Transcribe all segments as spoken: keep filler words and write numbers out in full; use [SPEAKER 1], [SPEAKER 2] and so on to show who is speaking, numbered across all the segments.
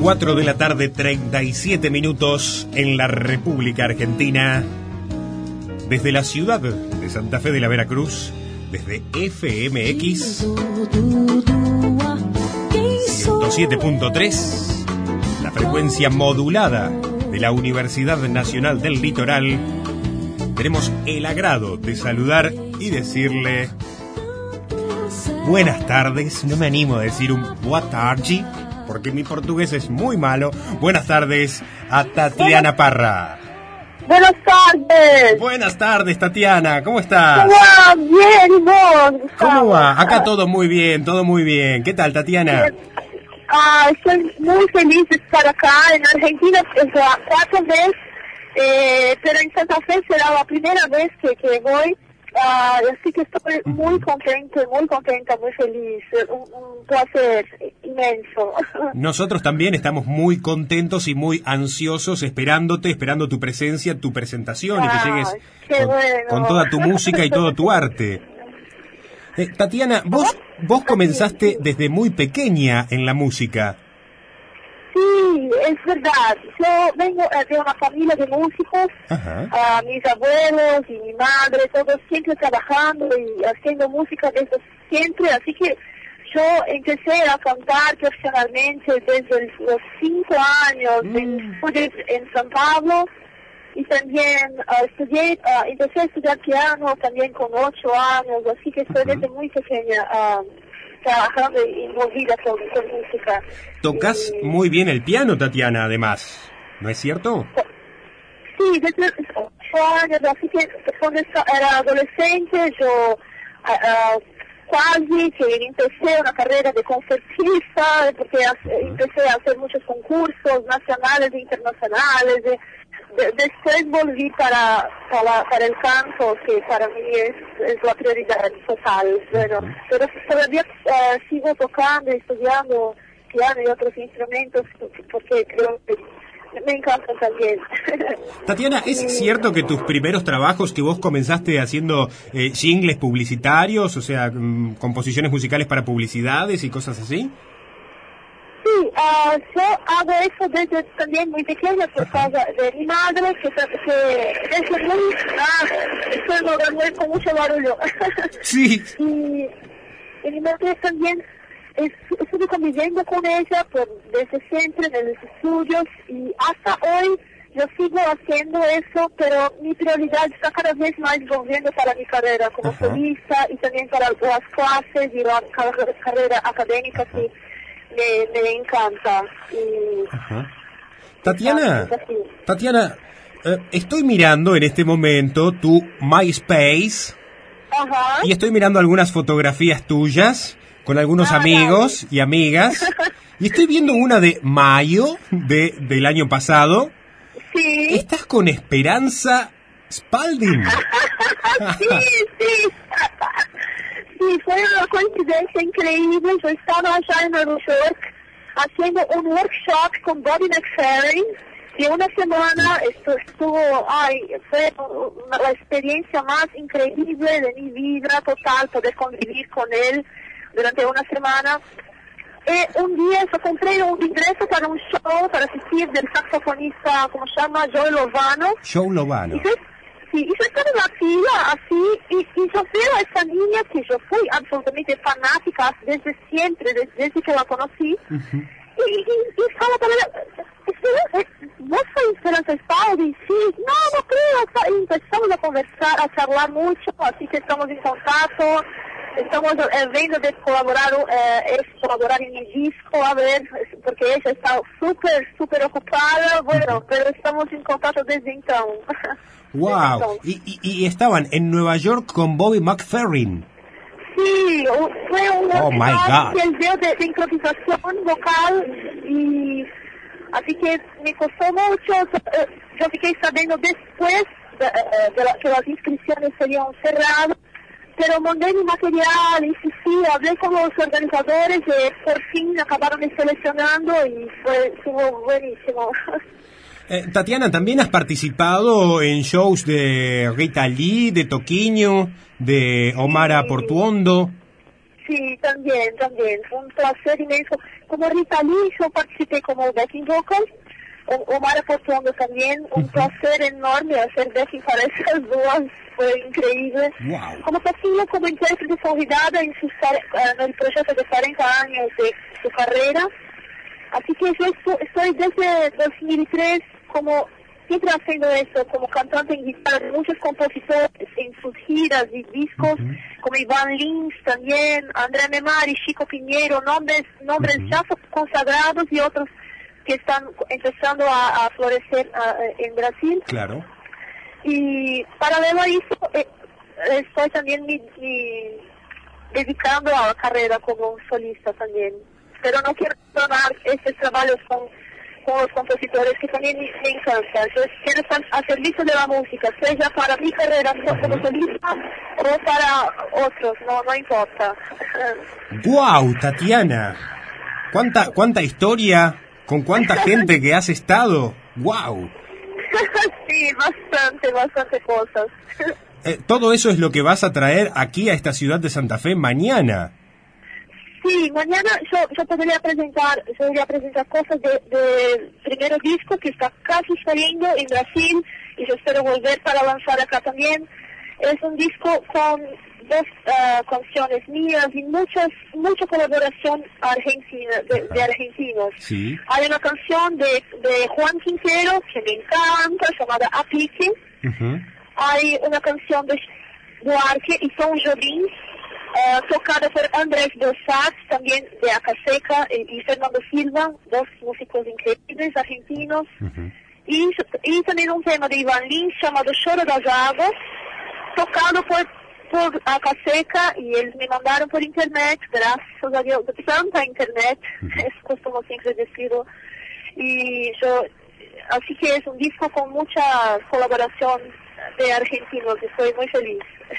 [SPEAKER 1] cuatro de la tarde, treinta y siete minutos en la República Argentina. Desde la ciudad de Santa Fe de la Veracruz, desde F M X ciento siete punto tres, la frecuencia modulada de la Universidad Nacional del Litoral, tenemos el agrado de saludar y decirle buenas tardes. No me animo a decir un boa tarde, porque mi portugués es muy malo. Buenas tardes a Tatiana Parra.
[SPEAKER 2] Buenas tardes.
[SPEAKER 1] Buenas tardes, Tatiana. ¿Cómo estás?
[SPEAKER 2] ¿Cómo va? Bien, ¿y vos?
[SPEAKER 1] ¿Cómo va? Acá todo muy bien, todo muy bien. ¿Qué tal, Tatiana?
[SPEAKER 2] Ah, estoy muy feliz de estar acá en Argentina. Es la cuarta vez, eh, pero en Santa Fe será la primera vez que, que voy. Ah, así que estoy muy contenta, muy contenta, muy feliz. Un, un placer inmenso.
[SPEAKER 1] Nosotros también estamos muy contentos y muy ansiosos, esperándote, esperando tu presencia, tu presentación, ah, y que llegues con,
[SPEAKER 2] bueno.
[SPEAKER 1] con toda tu música y todo tu arte. Eh, Tatiana, vos, vos comenzaste desde muy pequeña en la música.
[SPEAKER 2] Sí, es verdad. Yo vengo de una familia de músicos. Uh, mis abuelos y mi madre, todos siempre trabajando y haciendo música desde siempre. Así que yo empecé a cantar profesionalmente desde los cinco años mm. en, en San Pablo. Y también uh, estudié, uh, empecé a estudiar piano también con ocho años. Así que estoy uh-huh. desde muy pequeña Uh, trabajando y envolvida con, con música.
[SPEAKER 1] Tocas y... muy bien el piano, Tatiana, además, ¿no es cierto?
[SPEAKER 2] Sí, desde ocho años, así que cuando era adolescente yo uh, uh, casi que empecé una carrera de concertista, porque uh-huh. empecé a hacer muchos concursos nacionales e internacionales. De, de, después volví para, para para el canto, que para mí es, es la prioridad total. Bueno, uh-huh. pero todavía uh, sigo tocando y estudiando piano y otros instrumentos porque creo que me encantan también.
[SPEAKER 1] Tatiana, ¿es y... cierto que tus primeros trabajos, que vos comenzaste haciendo eh, jingles publicitarios, o sea, um, composiciones musicales para publicidades y cosas así?
[SPEAKER 2] Sí, uh, yo hago eso desde también muy pequeña por causa de mi madre, que, que desde muy... Ah, estoy logrando con mucho barullo.
[SPEAKER 1] Sí.
[SPEAKER 2] Y, y mi madre también, es, estuve conviviendo con ella por, desde siempre en los estudios y hasta hoy yo sigo haciendo eso, pero mi prioridad está cada vez más volviendo para mi carrera como uh-huh. solista y también para las clases y la car- carrera académica uh-huh. que Me, me encanta. Y...
[SPEAKER 1] Ajá. Tatiana, Tatiana, eh, estoy mirando en este momento tu MySpace.
[SPEAKER 2] Ajá.
[SPEAKER 1] Y estoy mirando algunas fotografías tuyas con algunos ah, amigos dale. y amigas. Y estoy viendo una de mayo de, del año pasado.
[SPEAKER 2] Sí.
[SPEAKER 1] ¿Estás con Esperanza Spalding?
[SPEAKER 2] Sí, sí. Sí, fue una coincidencia increíble. Yo estaba allá en Nueva York haciendo un workshop con Bobby McFerrin y una semana esto estuvo, ay, fue una, la experiencia más increíble de mi vida total, poder convivir con él durante una semana. Y un día yo compré un ingreso para un show para asistir del saxofonista, ¿cómo se llama? Joe Lovano.
[SPEAKER 1] Joe Lovano.
[SPEAKER 2] Y yo, sí, y yo estaba en la fila así, y, y yo veo a esa niña que yo fui absolutamente fanática desde siempre, desde, desde que la conocí. Uh-huh. Y, y, y estaba también, ¿vos sois Esperanza Spalding? Sí, no, no creo. Y empezamos a conversar, a charlar mucho, así que estamos en contacto. Estamos eh, viendo de colaborar, eh, es colaborar en mi disco, a ver, porque ella está súper, súper ocupada, bueno, uh-huh. pero estamos en contacto desde entonces.
[SPEAKER 1] Wow, y, y, y estaban en Nueva York con Bobby McFerrin.
[SPEAKER 2] Sí, fue un
[SPEAKER 1] oh my God.
[SPEAKER 2] que él dio de, de improvisación vocal y así que me costó mucho. Yo fiqué sabiendo después de, de la, que las inscripciones serían cerradas, pero mandé mi material, insistí, hablé con los organizadores y por fin acabaron de seleccionando y fue, estuvo buenísimo.
[SPEAKER 1] Eh, Tatiana, ¿también has participado en shows de Rita Lee, de Toquinho, de Omara
[SPEAKER 2] sí.
[SPEAKER 1] Portuondo?
[SPEAKER 2] Sí, también, también. Fue un placer inmenso. Como Rita Lee, yo participé como backing vocal. Omar Portuondo también. Un uh-huh. placer enorme hacer backing para esas dos. Fue increíble.
[SPEAKER 1] Wow.
[SPEAKER 2] Como Taquinho, como intérprete convidada en, sus, en el proyecto de cuarenta años de su carrera. Así que yo estoy, estoy desde dos mil tres como siempre haciendo esto, como cantante en guitarra de muchos compositores en sus giras y discos, uh-huh. como Iván Lins también, André Memari, Chico Piñero, nombres, nombres uh-huh. ya consagrados y otros que están empezando a, a florecer a, en Brasil.
[SPEAKER 1] Claro.
[SPEAKER 2] Y paralelo a eso, eh, estoy también mi, mi, dedicando a la carrera como solista también. Pero no quiero abandonar estos trabajos con, con los compositores que también me, me encantan. Yo quiero estar a servicio de la música, sea para mi carrera como solista o para otros, no, no importa.
[SPEAKER 1] ¡Guau, wow, Tatiana! ¿Cuánta, cuánta historia, con cuánta gente que has estado? ¡Guau! Wow.
[SPEAKER 2] Sí, bastante, bastante cosas.
[SPEAKER 1] Eh, todo eso es lo que vas a traer aquí a esta ciudad de Santa Fe mañana.
[SPEAKER 2] Sí, mañana yo, yo podría presentar, yo podría presentar cosas del de primer disco que está casi saliendo en Brasil y yo espero volver para lanzar acá también. Es un disco con dos uh, canciones mías y muchas, mucha colaboración argentina, de, de argentinos.
[SPEAKER 1] Sí.
[SPEAKER 2] Hay una canción de, de Juan Quintero que me encanta, llamada Aplique. Uh-huh. Hay una canción de Duarte y Tom Jobim, uh, tocada por Andrés Bossat, también de Acaseca, y, y Fernando Silva, dos músicos increíbles argentinos. Uh-huh. y, y también un tema de Iván Lins llamado Choro das Águas, tocado por, por Acaseca, y ellos me mandaron por internet, gracias a Dios, tanta internet, uh-huh. es como siempre decirlo, y yo, así que es un disco con mucha colaboración de argentinos, estoy muy feliz.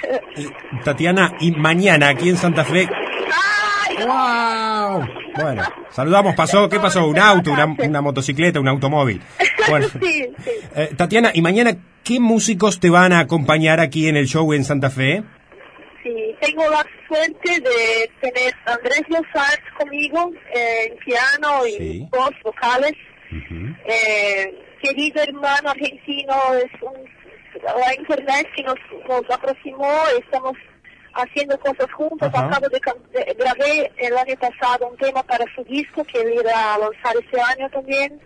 [SPEAKER 1] Y, Tatiana, y mañana aquí en Santa Fe...
[SPEAKER 2] ¡Ay!
[SPEAKER 1] ¡Wow! Bueno, saludamos, pasó, ¿qué pasó? ¿Un auto, una, una motocicleta, un automóvil? Bueno,
[SPEAKER 2] sí, sí.
[SPEAKER 1] Eh, Tatiana, y mañana, ¿qué músicos te van a acompañar aquí en el show en Santa Fe?
[SPEAKER 2] Sí, tengo la suerte de tener a Andrés Bossat conmigo eh, en piano y sí. voz, vocales. Uh-huh. eh, querido hermano argentino, es un, la internet que nos, nos aproximó, estamos haciendo cosas juntos. Uh-huh. Acabo de, de grabé el año pasado un tema para su disco que él iba a lanzar este año también,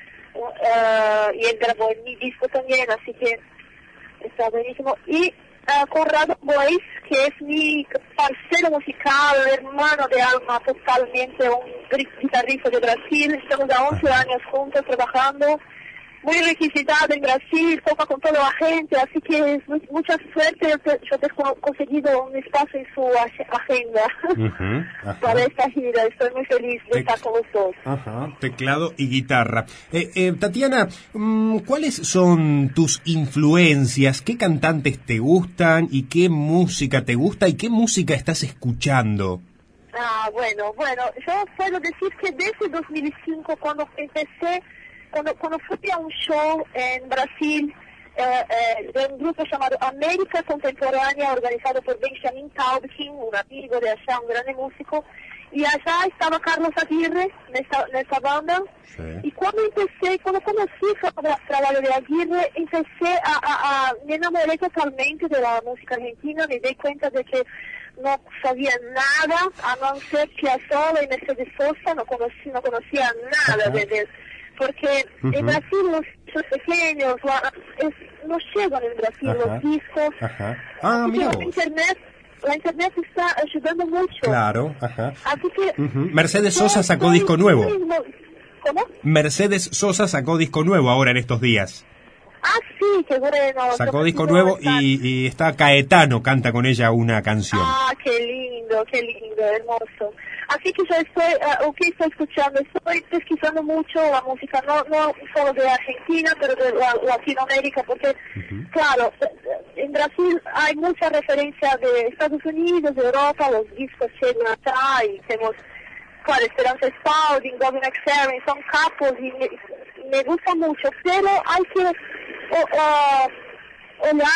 [SPEAKER 2] uh, y él grabó en mi disco también, así que está buenísimo. Y Uh, Conrado Bois, que es mi parcero musical, hermano de alma, totalmente un guitarrista de Brasil. Estamos a once años juntos trabajando, muy requisitado en Brasil, toca con toda la gente, así que es muy, mucha suerte. Yo te he conseguido un espacio en su agenda uh-huh, para esta gira. Estoy muy feliz de Te- estar con los dos.
[SPEAKER 1] Ajá, teclado y guitarra. Eh, eh, Tatiana, ¿cuáles son tus influencias? ¿Qué cantantes te gustan y qué música te gusta y qué música estás escuchando?
[SPEAKER 2] Ah, bueno, bueno, yo puedo decir que desde dos mil cinco, cuando empecé, Cuando, cuando fui a un show en Brasil eh, eh, de un grupo llamado América Contemporánea, organizado por Benjamin Taubkin, un amigo de allá, un gran músico, y allá estaba Carlos Aguirre en esa banda, sí. Y cuando empecé, cuando conocí el trabajo de Aguirre, empecé a, a, a, me enamoré totalmente de la música argentina, me di cuenta de que no sabía nada, a no ser Piazzolla y Mercedes Sosa, no conocía, no conocía nada de eso. Porque uh-huh. en Brasil los, los pequeños la, es, no llegan en Brasil Ajá. los discos.
[SPEAKER 1] Ajá. Ah, mira
[SPEAKER 2] la internet, la internet está ayudando mucho.
[SPEAKER 1] Claro, ajá.
[SPEAKER 2] Así que
[SPEAKER 1] uh-huh. Mercedes Sosa sacó disco nuevo.
[SPEAKER 2] Mismo. ¿Cómo?
[SPEAKER 1] Mercedes Sosa sacó disco nuevo ahora en estos días.
[SPEAKER 2] Ah, sí, qué bueno.
[SPEAKER 1] Sacó disco nuevo y, y está Caetano, canta con ella una canción.
[SPEAKER 2] Ah, qué lindo, qué lindo, hermoso. Así que yo estoy, uh, ¿qué estoy escuchando? Estoy pesquisando mucho la música, no no solo de Argentina, pero de la, Latinoamérica, porque, uh-huh. claro, en Brasil hay mucha referencia de Estados Unidos, de Europa, los discos llegan acá y tenemos, claro, Esperanza Spalding, Gavin Exerin, son capos y me, me gusta mucho, pero hay que uh, uh, olhar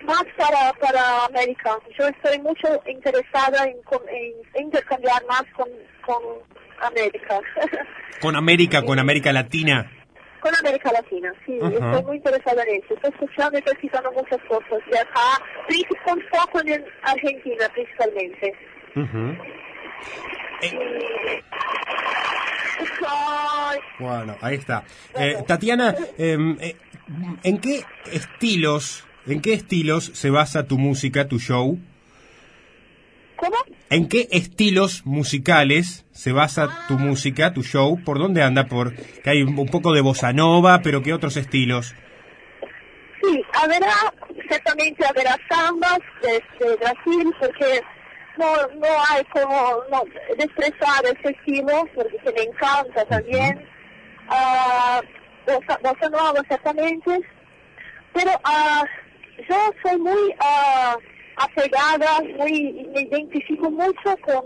[SPEAKER 2] más para, para América. Yo estoy mucho interesada en, en intercambiar más con, con América.
[SPEAKER 1] ¿Con América, con América Latina?
[SPEAKER 2] Con América Latina, sí. Uh-huh. Estoy muy interesada en eso. Estoy escuchando y pesquisando muchas cosas de acá, con foco en Argentina principalmente.
[SPEAKER 1] Uh-huh. Eh. Bueno, ahí está. Eh, Tatiana, eh, eh, ¿en qué estilos, en qué estilos se basa tu música, tu show?
[SPEAKER 2] ¿Cómo?
[SPEAKER 1] ¿En qué estilos musicales se basa tu música, tu show? ¿Por dónde anda? Por que hay un poco de bossa nova, pero ¿qué otros estilos?
[SPEAKER 2] Sí, habrá, ciertamente habrá sambas desde Brasil, porque no no hay como no, expresar ese estilo, porque me encanta también. Uh-huh. uh, bossa, bossa nova, ciertamente. Pero uh, yo soy muy... Uh, apegada, muy, me identifico mucho con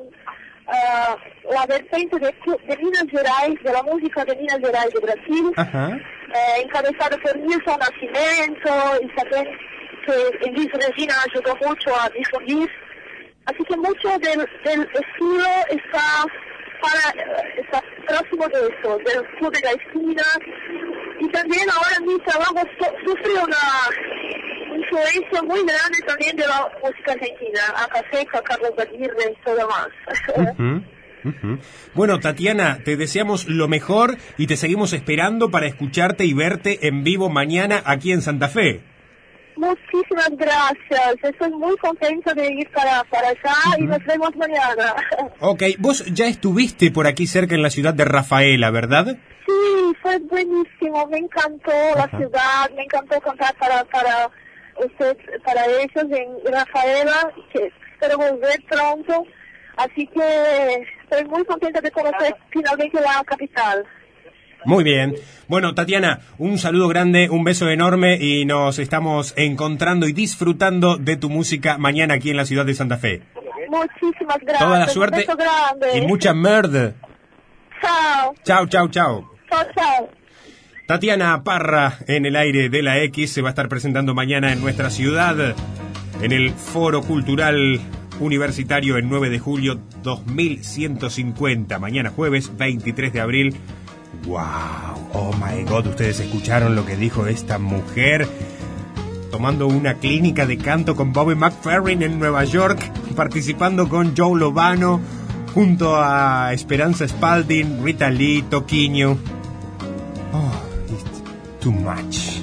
[SPEAKER 2] uh, la vertiente de, de Minas Gerais, de la música de Minas Gerais de Brasil, uh-huh. eh, encabezada por Nilson Nascimento, y también que Elis Regina ayudó mucho a difundir. Así que mucho del, del estilo está, para, está próximo de eso, del Club de la Esquina, y también ahora mi trabajo su, sufre una influencia muy grande también de la música argentina, Acaseca, Carlos Aguirre y todo más.
[SPEAKER 1] Uh-huh, uh-huh. Bueno, Tatiana, te deseamos lo mejor y te seguimos esperando para escucharte y verte en vivo mañana aquí en Santa Fe.
[SPEAKER 2] Muchísimas gracias, estoy muy contenta de ir para, para allá uh-huh. y nos vemos mañana.
[SPEAKER 1] Ok, vos ya estuviste por aquí cerca en la ciudad de Rafaela, ¿verdad?
[SPEAKER 2] Sí, fue buenísimo, me encantó uh-huh. la ciudad, me encantó cantar para... para Usted, para ellos en Rafaela, que espero volver pronto, así que estoy muy contenta de conocer finalmente la capital.
[SPEAKER 1] Muy bien. Bueno, Tatiana, un saludo grande, un beso enorme y nos estamos encontrando y disfrutando de tu música mañana aquí en la ciudad de Santa Fe.
[SPEAKER 2] Muchísimas gracias.
[SPEAKER 1] Toda la suerte
[SPEAKER 2] un beso grande.
[SPEAKER 1] Y mucha merda.
[SPEAKER 2] Chao.
[SPEAKER 1] Chao, chao, chao.
[SPEAKER 2] Chao, chao.
[SPEAKER 1] Tatiana Parra en el aire de la X se va a estar presentando mañana en nuestra ciudad en el Foro Cultural Universitario el nueve de julio dos mil ciento cincuenta, mañana jueves veintitrés de abril. ¡Wow! ¡Oh my God! Ustedes escucharon lo que dijo esta mujer tomando una clínica de canto con Bobby McFerrin en Nueva York, participando con Joe Lovano junto a Esperanza Spalding, Rita Lee, Toquinho. Oh, it's too much.